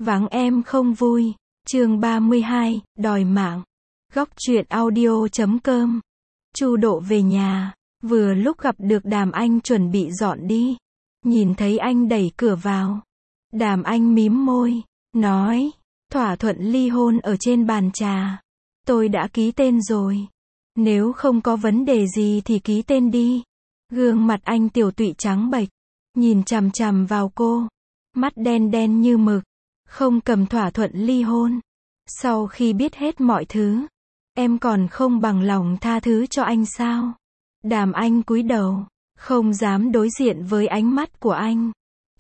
Vắng em không vui. Chương 32, đòi mạng. Góc truyện audio.com. Chu Độ về nhà, vừa lúc gặp được Đàm Anh chuẩn bị dọn đi. Nhìn thấy anh đẩy cửa vào. Đàm Anh mím môi, nói, thỏa thuận ly hôn ở trên bàn trà. Tôi đã ký tên rồi. Nếu không có vấn đề gì thì ký tên đi. Gương mặt anh tiểu tụy trắng bệch, nhìn chằm chằm vào cô. Mắt đen đen như mực. Không cầm thỏa thuận ly hôn. Sau khi biết hết mọi thứ, em còn không bằng lòng tha thứ cho anh sao? Đàm Anh cúi đầu, không dám đối diện với ánh mắt của anh.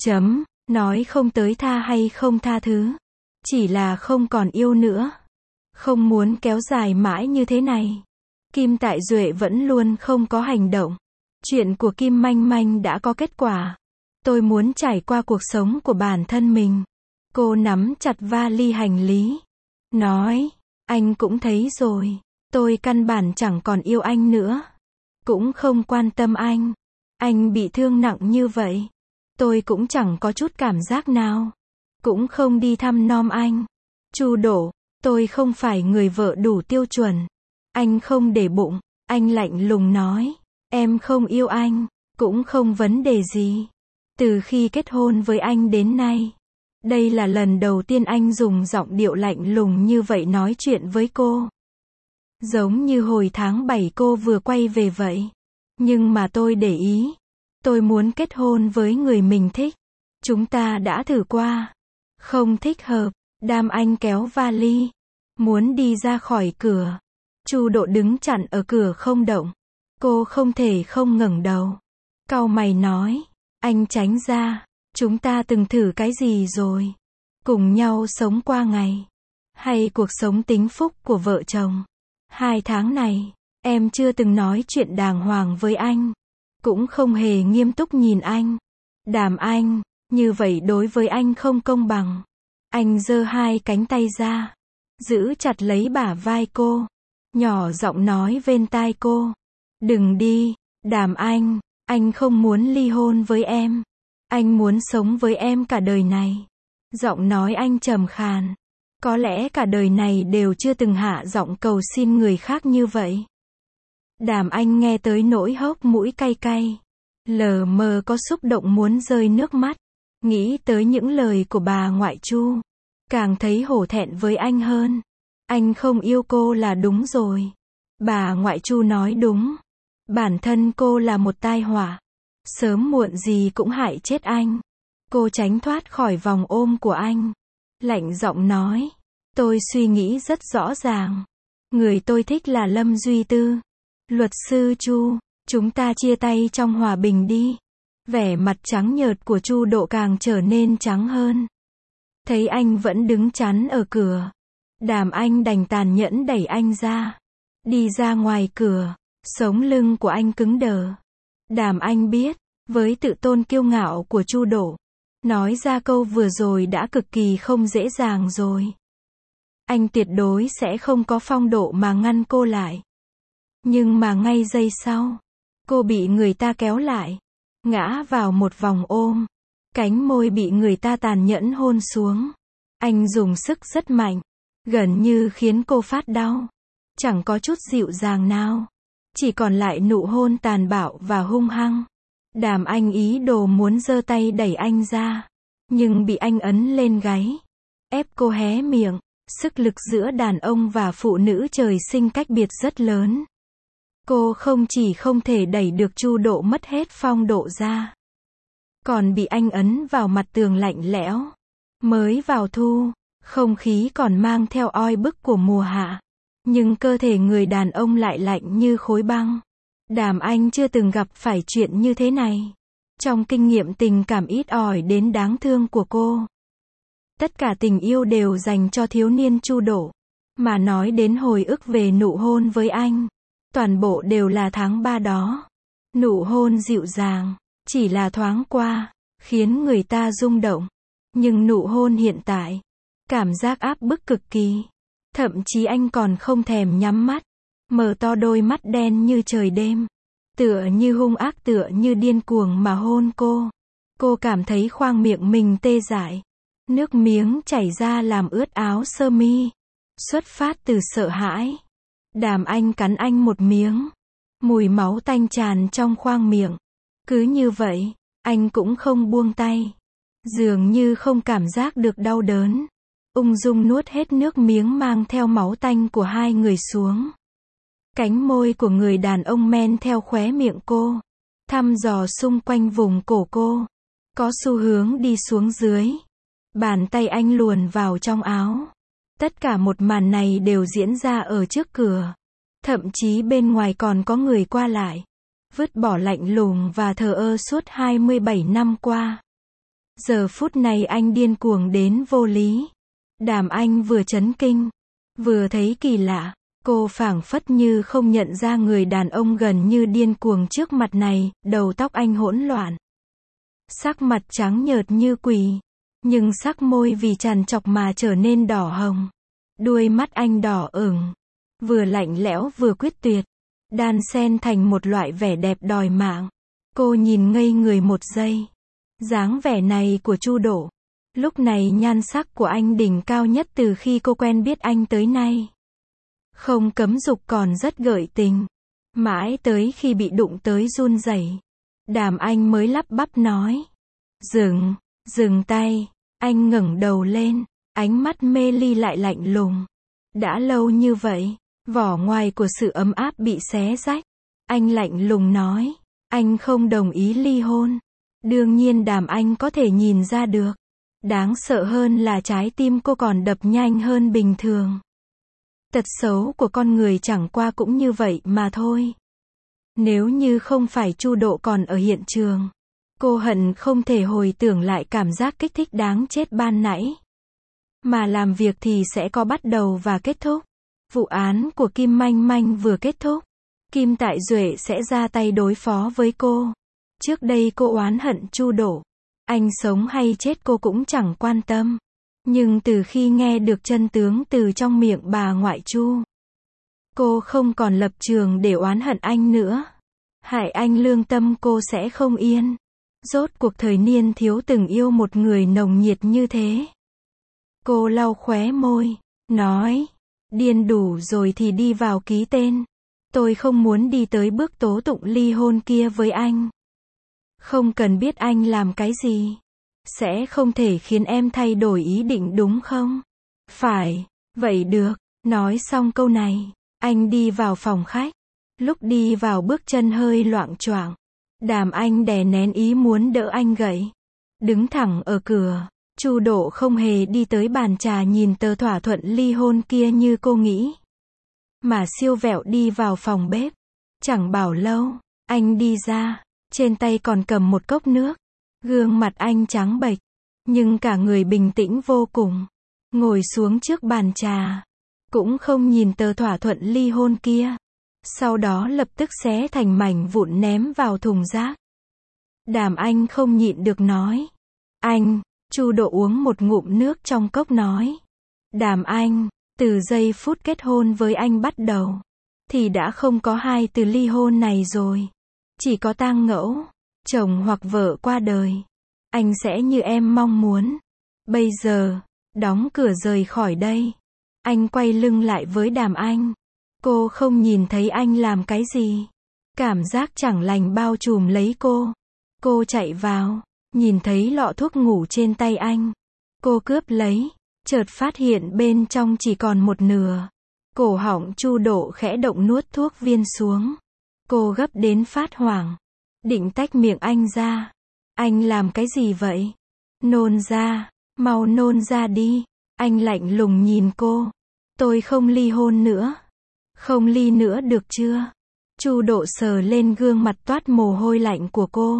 Nói không tới tha hay không tha thứ. Chỉ là không còn yêu nữa. Không muốn kéo dài mãi như thế này. Kim Tại Duệ vẫn luôn không có hành động. Chuyện của Kim Manh Manh đã có kết quả. Tôi muốn trải qua cuộc sống của bản thân mình. Cô nắm chặt vali hành lý. Nói, anh cũng thấy rồi. Tôi căn bản chẳng còn yêu anh nữa. Cũng không quan tâm anh. Anh bị thương nặng như vậy. Tôi cũng chẳng có chút cảm giác nào. Cũng không đi thăm nom anh. Chu Độ, tôi không phải người vợ đủ tiêu chuẩn. Anh không để bụng. Anh lạnh lùng nói. Em không yêu anh. Cũng không vấn đề gì. Từ khi kết hôn với anh đến nay. Đây là lần đầu tiên anh dùng giọng điệu lạnh lùng như vậy nói chuyện với cô. Giống như hồi tháng 7 cô vừa quay về vậy. Nhưng mà tôi để ý. Tôi muốn kết hôn với người mình thích. Chúng ta đã thử qua. Không thích hợp. Đàm Anh kéo vali. Muốn đi ra khỏi cửa. Chu Độ đứng chặn ở cửa không động. Cô không thể không ngẩng đầu. Cau mày nói. Anh tránh ra. Chúng ta từng thử cái gì rồi? Cùng nhau sống qua ngày. Hay cuộc sống tính phúc của vợ chồng? 2 tháng này, em chưa từng nói chuyện đàng hoàng với anh. Cũng không hề nghiêm túc nhìn anh. Đàm Anh, như vậy đối với anh không công bằng. Anh giơ 2 cánh tay ra. Giữ chặt lấy bả vai cô. Nhỏ giọng nói bên tai cô. Đừng đi, Đàm anh không muốn ly hôn với em. Anh muốn sống với em cả đời này. Giọng nói anh trầm khàn. Có lẽ cả đời này đều chưa từng hạ giọng cầu xin người khác như vậy. Đàm Anh nghe tới nỗi hốc mũi cay cay. Lờ mờ có xúc động muốn rơi nước mắt. Nghĩ tới những lời của bà ngoại Chu. Càng thấy hổ thẹn với anh hơn. Anh không yêu cô là đúng rồi. Bà ngoại Chu nói đúng. Bản thân cô là một tai họa. Sớm muộn gì cũng hại chết anh. Cô tránh thoát khỏi vòng ôm của anh. Lạnh giọng nói. Tôi suy nghĩ rất rõ ràng. Người tôi thích là Lâm Duy Tư. Luật sư Chu, chúng ta chia tay trong hòa bình đi. Vẻ mặt trắng nhợt của Chu Độ càng trở nên trắng hơn. Thấy anh vẫn đứng chắn ở cửa. Đàm Anh đành tàn nhẫn đẩy anh ra. Đi ra ngoài cửa. Sống lưng của anh cứng đờ. Đàm Anh biết, với tự tôn kiêu ngạo của Chu Độ, nói ra câu vừa rồi đã cực kỳ không dễ dàng rồi. Anh tuyệt đối sẽ không có phong độ mà ngăn cô lại. Nhưng mà ngay giây sau, cô bị người ta kéo lại, ngã vào một vòng ôm. Cánh môi bị người ta tàn nhẫn hôn xuống. Anh dùng sức rất mạnh, gần như khiến cô phát đau. Chẳng có chút dịu dàng nào. Chỉ còn lại nụ hôn tàn bạo và hung hăng. Đàm Anh ý đồ muốn giơ tay đẩy anh ra. Nhưng bị anh ấn lên gáy. Ép cô hé miệng. Sức lực giữa đàn ông và phụ nữ trời sinh cách biệt rất lớn. Cô không chỉ không thể đẩy được Chu Độ mất hết phong độ ra. Còn bị anh ấn vào mặt tường lạnh lẽo. Mới vào thu, không khí còn mang theo oi bức của mùa hạ. Nhưng cơ thể người đàn ông lại lạnh như khối băng. Đàm Anh chưa từng gặp phải chuyện như thế này. Trong kinh nghiệm tình cảm ít ỏi đến đáng thương của cô. Tất cả tình yêu đều dành cho thiếu niên Chu Độ. Mà nói đến hồi ức về nụ hôn với anh. Toàn bộ đều là tháng 3 đó. Nụ hôn dịu dàng. Chỉ là thoáng qua. Khiến người ta rung động. Nhưng nụ hôn hiện tại. Cảm giác áp bức cực kỳ. Thậm chí anh còn không thèm nhắm mắt. Mở to đôi mắt đen như trời đêm. Tựa như hung ác tựa như điên cuồng mà hôn cô. Cô cảm thấy khoang miệng mình tê dại. Nước miếng chảy ra làm ướt áo sơ mi. Xuất phát từ sợ hãi, Đàm Anh cắn anh một miếng. Mùi máu tanh tràn trong khoang miệng. Cứ như vậy, anh cũng không buông tay. Dường như không cảm giác được đau đớn. Ung dung nuốt hết nước miếng mang theo máu tanh của hai người xuống. Cánh môi của người đàn ông men theo khóe miệng cô, thăm dò xung quanh vùng cổ cô, có xu hướng đi xuống dưới. Bàn tay anh luồn vào trong áo. Tất cả một màn này đều diễn ra ở trước cửa. Thậm chí bên ngoài còn có người qua lại. Vứt bỏ lạnh lùng và thờ ơ suốt 27 năm qua. Giờ phút này anh điên cuồng đến vô lý. Đàm Anh vừa chấn kinh, vừa thấy kỳ lạ. Cô phảng phất như không nhận ra người đàn ông gần như điên cuồng trước mặt này. Đầu tóc anh hỗn loạn, sắc mặt trắng nhợt như quỷ, nhưng sắc môi vì trằn trọc mà trở nên đỏ hồng. Đuôi mắt anh đỏ ửng, vừa lạnh lẽo vừa quyết tuyệt, đan xen thành một loại vẻ đẹp đòi mạng. Cô nhìn ngây người một giây. Dáng vẻ này của Chu Độ. Lúc này nhan sắc của anh đỉnh cao nhất từ khi cô quen biết anh tới nay. Không cấm dục còn rất gợi tình. Mãi tới khi bị đụng tới run rẩy, Đàm Anh mới lắp bắp nói. Dừng tay. Anh ngẩng đầu lên, ánh mắt mê ly lại lạnh lùng. Đã lâu như vậy, vỏ ngoài của sự ấm áp bị xé rách. Anh lạnh lùng nói, anh không đồng ý ly hôn. Đương nhiên Đàm Anh có thể nhìn ra được. Đáng sợ hơn là trái tim cô còn đập nhanh hơn bình thường. Tật xấu của con người chẳng qua cũng như vậy mà thôi. Nếu như không phải Chu Độ còn ở hiện trường, cô hận không thể hồi tưởng lại cảm giác kích thích đáng chết ban nãy. Mà làm việc thì sẽ có bắt đầu và kết thúc. Vụ án của Kim Manh Manh vừa kết thúc, Kim Tại Duệ sẽ ra tay đối phó với cô. Trước đây cô oán hận Chu Độ. Anh sống hay chết cô cũng chẳng quan tâm. Nhưng từ khi nghe được chân tướng từ trong miệng bà ngoại Chu, cô không còn lập trường để oán hận anh nữa. Hại anh lương tâm cô sẽ không yên. Rốt cuộc thời niên thiếu từng yêu một người nồng nhiệt như thế. Cô lau khóe môi, nói, điên đủ rồi thì đi vào ký tên. Tôi không muốn đi tới bước tố tụng ly hôn kia với anh. Không cần biết anh làm cái gì. Sẽ không thể khiến em thay đổi ý định đúng không? Phải, vậy được. Nói xong câu này, anh đi vào phòng khách. Lúc đi vào bước chân hơi loạng choạng. Đàm Anh đè nén ý muốn đỡ anh gậy. Đứng thẳng ở cửa, Chu Độ không hề đi tới bàn trà nhìn tờ thỏa thuận ly hôn kia như cô nghĩ. Mà siêu vẹo đi vào phòng bếp. Chẳng bảo lâu, anh đi ra, trên tay còn cầm một cốc nước. Gương mặt anh trắng bệch, nhưng cả người bình tĩnh vô cùng. Ngồi xuống trước bàn trà, cũng không nhìn tờ thỏa thuận ly hôn kia. Sau đó lập tức xé thành mảnh vụn ném vào thùng rác. Đàm Anh không nhịn được nói. Anh, Chu Độ uống một ngụm nước trong cốc nói. Đàm Anh, từ giây phút kết hôn với anh bắt đầu, thì đã không có hai từ ly hôn này rồi. Chỉ có tang ngẫu, chồng hoặc vợ qua đời. Anh sẽ như em mong muốn. Bây giờ, đóng cửa rời khỏi đây. Anh quay lưng lại với Đàm Anh. Cô không nhìn thấy anh làm cái gì. Cảm giác chẳng lành bao trùm lấy cô. Cô chạy vào, nhìn thấy lọ thuốc ngủ trên tay anh. Cô cướp lấy, chợt phát hiện bên trong chỉ còn một nửa. Cổ họng Chu Độ khẽ động nuốt thuốc viên xuống. Cô gấp đến phát hoảng, định tách miệng anh ra. Anh làm cái gì vậy? Nôn ra, mau nôn ra đi. Anh lạnh lùng nhìn cô. Tôi không ly hôn nữa. Không ly nữa được chưa? Chu Độ sờ lên gương mặt toát mồ hôi lạnh của cô.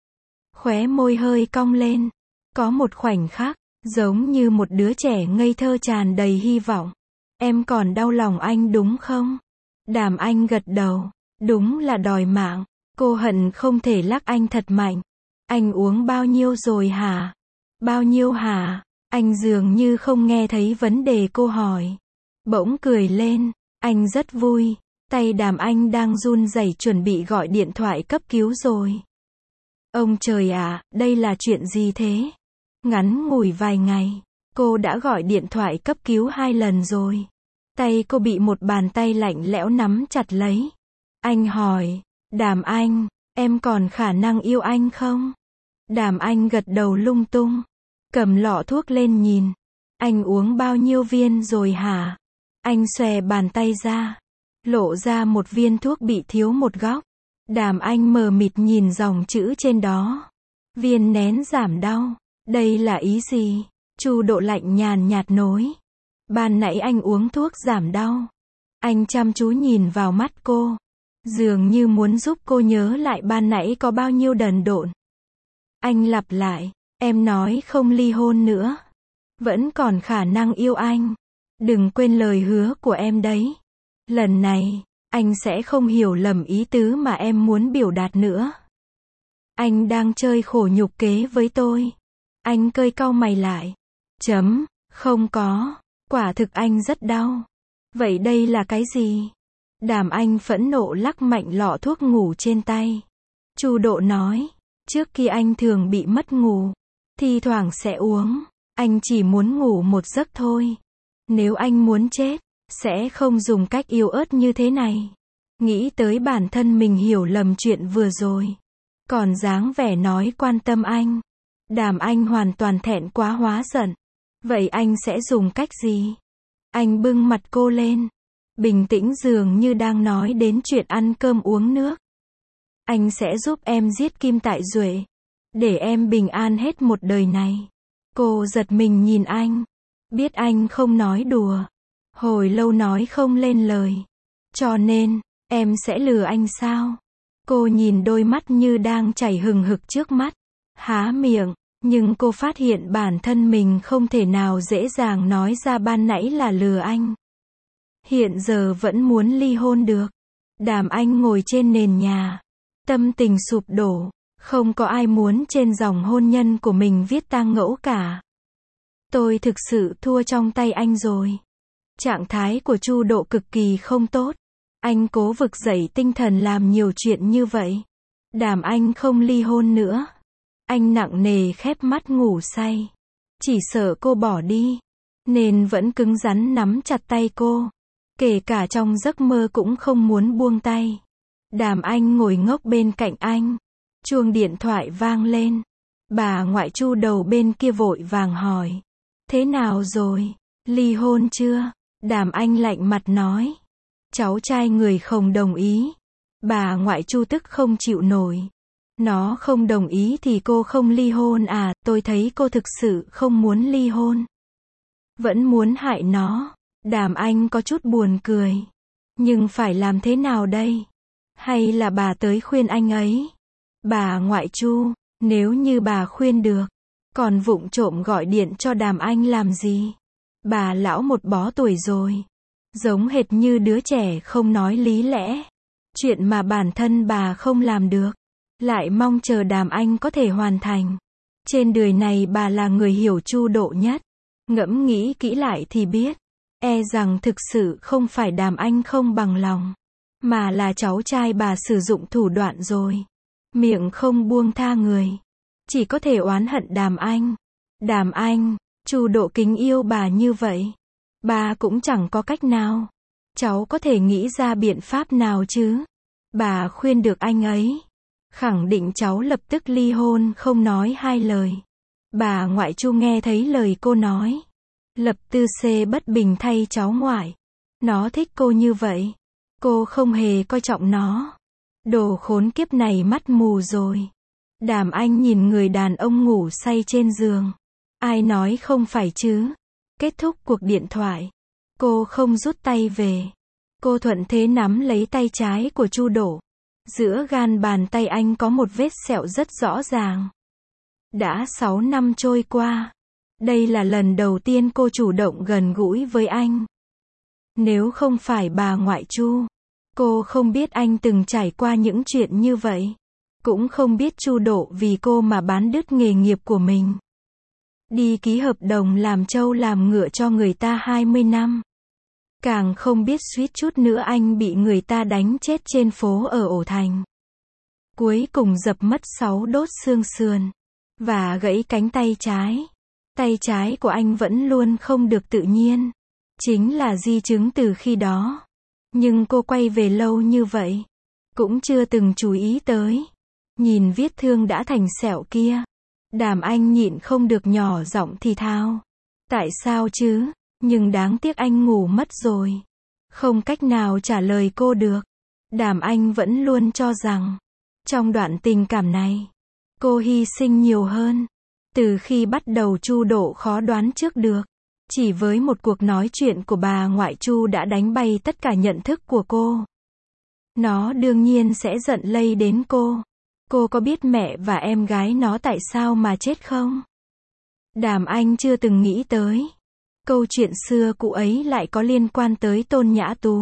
Khóe môi hơi cong lên. Có một khoảnh khắc, giống như một đứa trẻ ngây thơ tràn đầy hy vọng. Em còn đau lòng anh đúng không? Đàm Anh gật đầu. Đúng là đòi mạng. Cô hận không thể lắc anh thật mạnh. Anh uống bao nhiêu rồi hả? Bao nhiêu hả? Anh dường như không nghe thấy vấn đề cô hỏi. Bỗng cười lên. Anh rất vui. Tay Đàm Anh đang run rẩy chuẩn bị gọi điện thoại cấp cứu rồi. Ông trời ạ, đây là chuyện gì thế? Ngắn ngủi vài ngày, cô đã gọi điện thoại cấp cứu 2 lần rồi. Tay cô bị một bàn tay lạnh lẽo nắm chặt lấy. Anh hỏi, Đàm Anh, em còn khả năng yêu anh không? Đàm Anh gật đầu lung tung, cầm lọ thuốc lên nhìn. Anh uống bao nhiêu viên rồi hả? Anh xòe bàn tay ra, lộ ra một viên thuốc bị thiếu một góc. Đàm Anh mờ mịt nhìn dòng chữ trên đó. Viên nén giảm đau. Đây là ý gì? Chu Độ lạnh nhàn nhạt nói. Ban nãy anh uống thuốc giảm đau. Anh chăm chú nhìn vào mắt cô, dường như muốn giúp cô nhớ lại ban nãy có bao nhiêu đần độn. Anh lặp lại, em nói không ly hôn nữa. Vẫn còn khả năng yêu anh. Đừng quên lời hứa của em đấy. Lần này, anh sẽ không hiểu lầm ý tứ mà em muốn biểu đạt nữa. Anh đang chơi khổ nhục kế với tôi. Anh cơi cau mày lại. Không có. Quả thực anh rất đau. Vậy đây là cái gì? Đàm Anh phẫn nộ lắc mạnh lọ thuốc ngủ trên tay. Chu Độ nói, trước kia anh thường bị mất ngủ, thi thoảng sẽ uống. Anh chỉ muốn ngủ một giấc thôi. Nếu anh muốn chết, sẽ không dùng cách yếu ớt như thế này. Nghĩ tới bản thân mình hiểu lầm chuyện vừa rồi, còn dáng vẻ nói quan tâm anh. Đàm Anh hoàn toàn thẹn quá hóa giận. Vậy anh sẽ dùng cách gì? Anh bưng mặt cô lên, bình tĩnh dường như đang nói đến chuyện ăn cơm uống nước. Anh sẽ giúp em giết Kim Tại Duệ, để em bình an hết một đời này. Cô giật mình nhìn anh, biết anh không nói đùa. Hồi lâu nói không lên lời. Cho nên, em sẽ lừa anh sao? Cô nhìn đôi mắt như đang chảy hừng hực trước mắt, há miệng, nhưng cô phát hiện bản thân mình không thể nào dễ dàng nói ra ban nãy là lừa anh. Hiện giờ vẫn muốn ly hôn được. Đàm Anh ngồi trên nền nhà, tâm tình sụp đổ. Không có ai muốn trên dòng hôn nhân của mình viết tang ngẫu cả. Tôi thực sự thua trong tay anh rồi. Trạng thái của Chu Độ cực kỳ không tốt. Anh cố vực dậy tinh thần làm nhiều chuyện như vậy. Đàm Anh không ly hôn nữa. Anh nặng nề khép mắt ngủ say. Chỉ sợ cô bỏ đi, nên vẫn cứng rắn nắm chặt tay cô. Kể cả trong giấc mơ cũng không muốn buông tay. Đàm Anh ngồi ngốc bên cạnh anh. Chuông điện thoại vang lên. Bà ngoại Chu đầu bên kia vội vàng hỏi. Thế nào rồi? Ly hôn chưa? Đàm Anh lạnh mặt nói. Cháu trai người không đồng ý. Bà ngoại Chu tức không chịu nổi. Nó không đồng ý thì cô không ly hôn à? Tôi thấy cô thực sự không muốn ly hôn. Vẫn muốn hại nó. Đàm Anh có chút buồn cười. Nhưng phải làm thế nào đây? Hay là bà tới khuyên anh ấy? Bà ngoại Chu, nếu như bà khuyên được, còn vụng trộm gọi điện cho Đàm Anh làm gì? Bà lão một bó tuổi rồi, giống hệt như đứa trẻ không nói lý lẽ. Chuyện mà bản thân bà không làm được, lại mong chờ Đàm Anh có thể hoàn thành. Trên đời này bà là người hiểu Chu Độ nhất. Ngẫm nghĩ kỹ lại thì biết, e rằng thực sự không phải Đàm Anh không bằng lòng, mà là cháu trai bà sử dụng thủ đoạn rồi. Miệng không buông tha người, chỉ có thể oán hận Đàm Anh. Đàm Anh, Chu Độ kính yêu bà như vậy, bà cũng chẳng có cách nào. Cháu có thể nghĩ ra biện pháp nào chứ? Bà khuyên được anh ấy, khẳng định cháu lập tức ly hôn không nói hai lời. Bà ngoại Chu nghe thấy lời cô nói, lập tư xê bất bình thay cháu ngoại. Nó thích cô như vậy, cô không hề coi trọng nó. Đồ khốn kiếp này mắt mù rồi. Đàm Anh nhìn người đàn ông ngủ say trên giường. Ai nói không phải chứ? Kết thúc cuộc điện thoại, cô không rút tay về. Cô thuận thế nắm lấy tay trái của Chu Độ. Giữa gan bàn tay anh có một vết sẹo rất rõ ràng. Đã 6 năm trôi qua. Đây là lần đầu tiên cô chủ động gần gũi với anh. Nếu không phải bà ngoại Chu, cô không biết anh từng trải qua những chuyện như vậy. Cũng không biết Chu Độ vì cô mà bán đứt nghề nghiệp của mình. Đi ký hợp đồng làm trâu làm ngựa cho người ta 20 năm. Càng không biết suýt chút nữa anh bị người ta đánh chết trên phố ở Ổ Thành. Cuối cùng dập mất 6 đốt xương sườn. và gãy cánh tay trái. Tay trái của anh vẫn luôn không được tự nhiên. Chính là di chứng từ khi đó. Nhưng cô quay về lâu như vậy, cũng chưa từng chú ý tới. Nhìn vết thương đã thành sẹo kia, Đàm Anh nhịn không được nhỏ giọng thì thào. Tại sao chứ? Nhưng đáng tiếc anh ngủ mất rồi. Không cách nào trả lời cô được. Đàm Anh vẫn luôn cho rằng, trong đoạn tình cảm này, cô hy sinh nhiều hơn. Từ khi bắt đầu Chu Độ khó đoán trước được. Chỉ với một cuộc nói chuyện của bà ngoại Chu đã đánh bay tất cả nhận thức của cô. Nó đương nhiên sẽ giận lây đến cô. Cô có biết mẹ và em gái nó tại sao mà chết không? Đàm Anh chưa từng nghĩ tới. Câu chuyện xưa cũ ấy lại có liên quan tới Tôn Nhã Tú.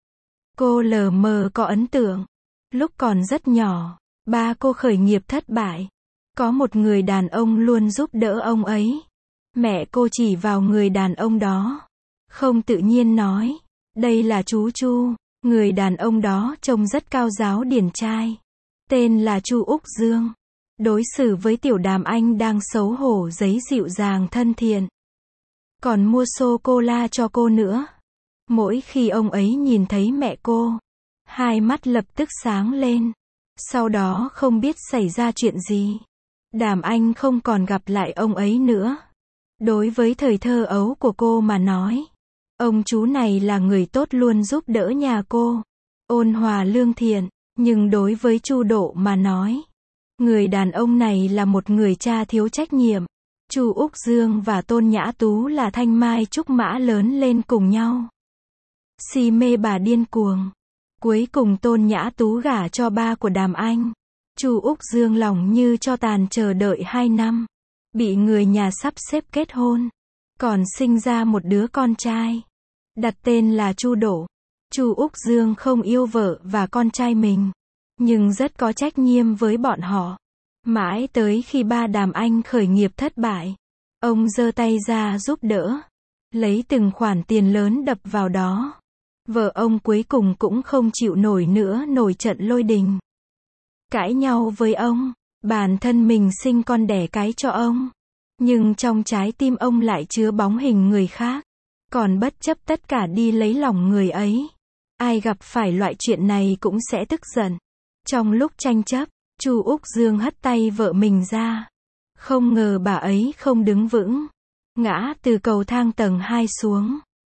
Cô lờ mờ có ấn tượng. Lúc còn rất nhỏ, ba cô khởi nghiệp thất bại. Có một người đàn ông luôn giúp đỡ ông ấy. Mẹ cô chỉ vào người đàn ông đó. Không tự nhiên nói. Đây là chú Chu. Người đàn ông đó trông rất cao giáo điển trai. Tên là Chu Úc Dương. Đối xử với tiểu Đàm Anh đang xấu hổ giấy dịu dàng thân thiện. Còn mua sô-cô-la cho cô nữa. Mỗi khi ông ấy nhìn thấy mẹ cô, hai mắt lập tức sáng lên. Sau đó không biết xảy ra chuyện gì. Đàm Anh không còn gặp lại ông ấy nữa. Đối với thời thơ ấu của cô mà nói, ông chú này là người tốt luôn giúp đỡ nhà cô. Ôn hòa lương thiện. Nhưng đối với Chu Độ mà nói, người đàn ông này là một người cha thiếu trách nhiệm. Chu Úc Dương và Tôn Nhã Tú là thanh mai trúc mã lớn lên cùng nhau. Si mê bà điên cuồng. Cuối cùng Tôn Nhã Tú gả cho ba của Đàm Anh. Chu Úc Dương lòng như cho tàn chờ đợi 2 năm. Bị người nhà sắp xếp kết hôn. Còn sinh ra một đứa con trai. Đặt tên là Chu Độ. Chu Úc Dương không yêu vợ và con trai mình. Nhưng rất có trách nhiệm với bọn họ. Mãi tới khi ba Đàm Anh khởi nghiệp thất bại. Ông giơ tay ra giúp đỡ. Lấy từng khoản tiền lớn đập vào đó. Vợ ông cuối cùng cũng không chịu nổi nữa nổi trận lôi đình. Cãi nhau với ông. Bản thân mình sinh con đẻ cái cho ông. Nhưng trong trái tim ông lại chứa bóng hình người khác. Còn bất chấp tất cả đi lấy lòng người ấy. Ai gặp phải loại chuyện này cũng sẽ tức giận. Trong lúc tranh chấp, Chu Úc Dương hất tay vợ mình ra. Không ngờ bà ấy không đứng vững. Ngã từ cầu thang tầng 2 xuống.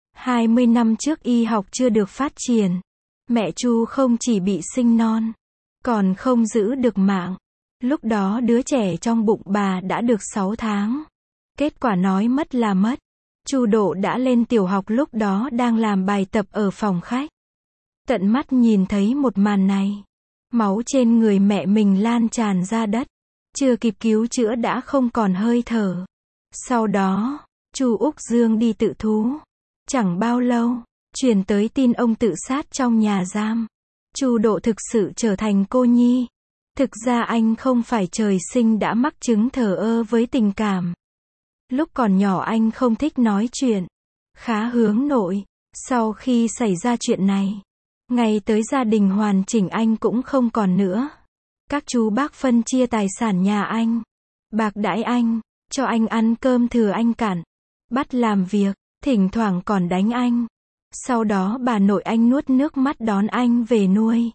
20 năm trước y học chưa được phát triển. Mẹ Chu không chỉ bị sinh non, còn không giữ được mạng. Lúc đó đứa trẻ trong bụng bà đã được 6 tháng. Kết quả nói mất là mất. Chu Độ đã lên tiểu học lúc đó đang làm bài tập ở phòng khách. Tận mắt nhìn thấy một màn này. Máu trên người mẹ mình lan tràn ra đất. Chưa kịp cứu chữa đã không còn hơi thở. Sau đó, Chu Úc Dương đi tự thú. Chẳng bao lâu, truyền tới tin ông tự sát trong nhà giam. Chu Độ thực sự trở thành cô nhi. Thực ra anh không phải trời sinh đã mắc chứng thờ ơ với tình cảm. Lúc còn nhỏ anh không thích nói chuyện. Khá hướng nội. Sau khi xảy ra chuyện này, ngay tới gia đình hoàn chỉnh anh cũng không còn nữa. Các chú bác phân chia tài sản nhà anh. Bạc đãi anh. Cho anh ăn cơm thừa anh cản. Bắt làm việc. Thỉnh thoảng còn đánh anh. Sau đó bà nội anh nuốt nước mắt đón anh về nuôi.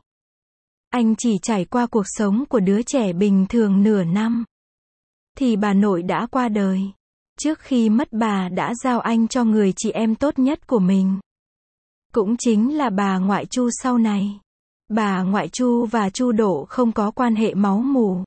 Anh chỉ trải qua cuộc sống của đứa trẻ bình thường nửa năm. Thì bà nội đã qua đời. Trước khi mất bà đã giao anh cho người chị em tốt nhất của mình. Cũng chính là bà ngoại Chu sau này. Bà ngoại Chu và Chu Độ không có quan hệ máu mủ.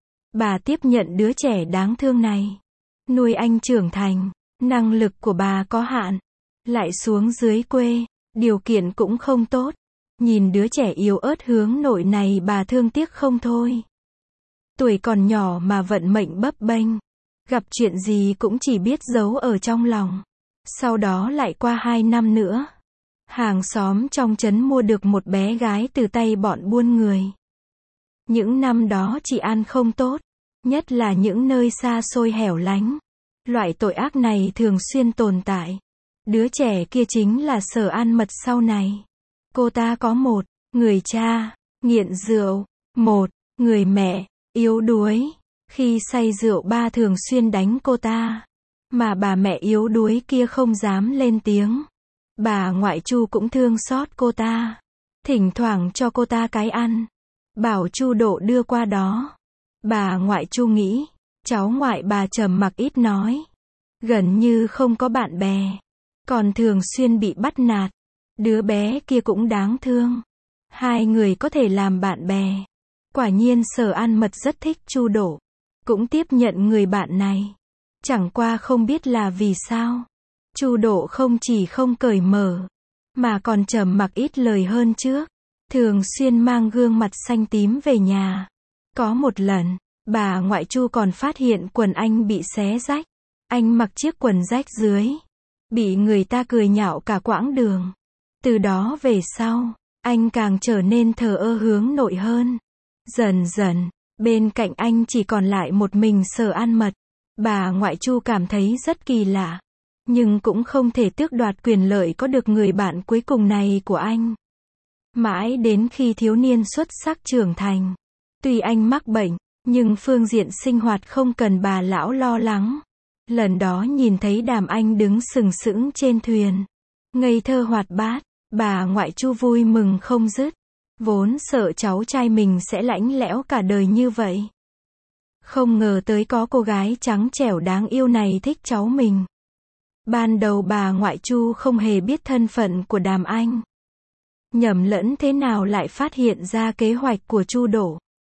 Bà tiếp nhận đứa trẻ đáng thương này. Nuôi anh trưởng thành. Năng lực của bà có hạn. Lại xuống dưới quê. Điều kiện cũng không tốt. Nhìn đứa trẻ yếu ớt hướng nội này bà thương tiếc không thôi. Tuổi còn nhỏ mà vận mệnh bấp bênh. Gặp chuyện gì cũng chỉ biết giấu ở trong lòng. Sau đó lại qua 2 năm nữa. Hàng xóm trong trấn mua được một bé gái từ tay bọn buôn người. Những năm đó chị ăn không tốt. Nhất là những nơi xa xôi hẻo lánh. Loại tội ác này thường xuyên tồn tại. Đứa trẻ kia chính là Sở An Mật sau này. Cô ta có một người cha, nghiện rượu. Một người mẹ, yếu đuối. Khi say rượu ba thường xuyên đánh cô ta. Mà bà mẹ yếu đuối kia không dám lên tiếng. Bà ngoại Chu cũng thương xót cô ta. Thỉnh thoảng cho cô ta cái ăn. Bảo Chu Độ đưa qua đó. Bà ngoại Chu nghĩ, cháu ngoại bà trầm mặc ít nói. Gần như không có bạn bè. Còn thường xuyên bị bắt nạt. Đứa bé kia cũng đáng thương. Hai người có thể làm bạn bè. Quả nhiên Sở An Mật rất thích Chu Độ. Cũng tiếp nhận người bạn này. Chẳng qua không biết là vì sao. Chu Độ không chỉ không cởi mở, mà còn trầm mặc ít lời hơn trước. Thường xuyên mang gương mặt xanh tím về nhà. Có một lần, bà ngoại Chu còn phát hiện quần anh bị xé rách. Anh mặc chiếc quần rách dưới. Bị người ta cười nhạo cả quãng đường. Từ đó về sau, anh càng trở nên thờ ơ hướng nội hơn. Dần dần, bên cạnh anh chỉ còn lại một mình Sở An Mật. Bà ngoại Chu cảm thấy rất kỳ lạ. Nhưng cũng không thể tước đoạt quyền lợi có được người bạn cuối cùng này của anh. Mãi đến khi thiếu niên xuất sắc trưởng thành. Tuy anh mắc bệnh, nhưng phương diện sinh hoạt không cần bà lão lo lắng. Lần đó nhìn thấy Đàm Anh đứng sừng sững trên thuyền. Ngây thơ hoạt bát, bà ngoại Chu vui mừng không dứt. Vốn sợ cháu trai mình sẽ lạnh lẽo cả đời như vậy. Không ngờ tới có cô gái trắng trẻo đáng yêu này thích cháu mình. Ban đầu bà ngoại Chu không hề biết thân phận của Đàm Anh. Nhầm lẫn thế nào lại phát hiện ra kế hoạch của Chu Độ.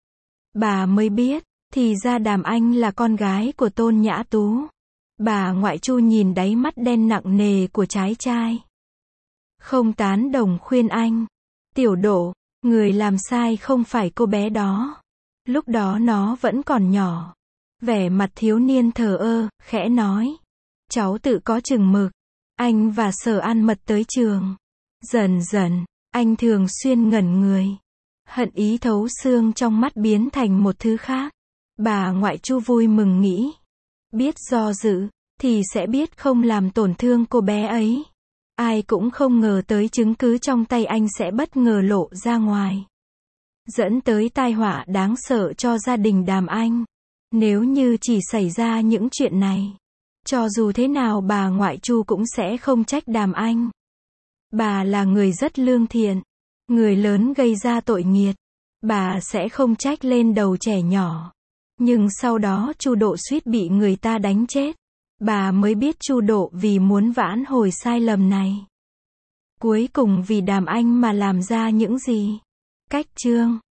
Bà mới biết, thì ra Đàm Anh là con gái của Tôn Nhã Tú. Bà ngoại Chu nhìn đáy mắt đen nặng nề của trái trai. Không tán đồng khuyên anh. Tiểu Độ, người làm sai không phải cô bé đó. Lúc đó nó vẫn còn nhỏ. Vẻ mặt thiếu niên thờ ơ, khẽ nói. Cháu tự có chừng mực. Anh và Sở An Mật tới trường. Dần dần, anh thường xuyên ngẩn người. Hận ý thấu xương trong mắt biến thành một thứ khác. Bà ngoại Chu vui mừng nghĩ. Biết do dự, thì sẽ biết không làm tổn thương cô bé ấy. Ai cũng không ngờ tới chứng cứ trong tay anh sẽ bất ngờ lộ ra ngoài. Dẫn tới tai họa đáng sợ cho gia đình Đàm Anh. Nếu như chỉ xảy ra những chuyện này, cho dù thế nào bà ngoại Chu cũng sẽ không trách Đàm Anh. Bà là người rất lương thiện. Người lớn gây ra tội nghiệt, bà sẽ không trách lên đầu trẻ nhỏ. Nhưng sau đó Chu Độ suýt bị người ta đánh chết. Bà mới biết Chu Độ vì muốn vãn hồi sai lầm này. Cuối cùng vì Đàm Anh mà làm ra những gì. Cách chương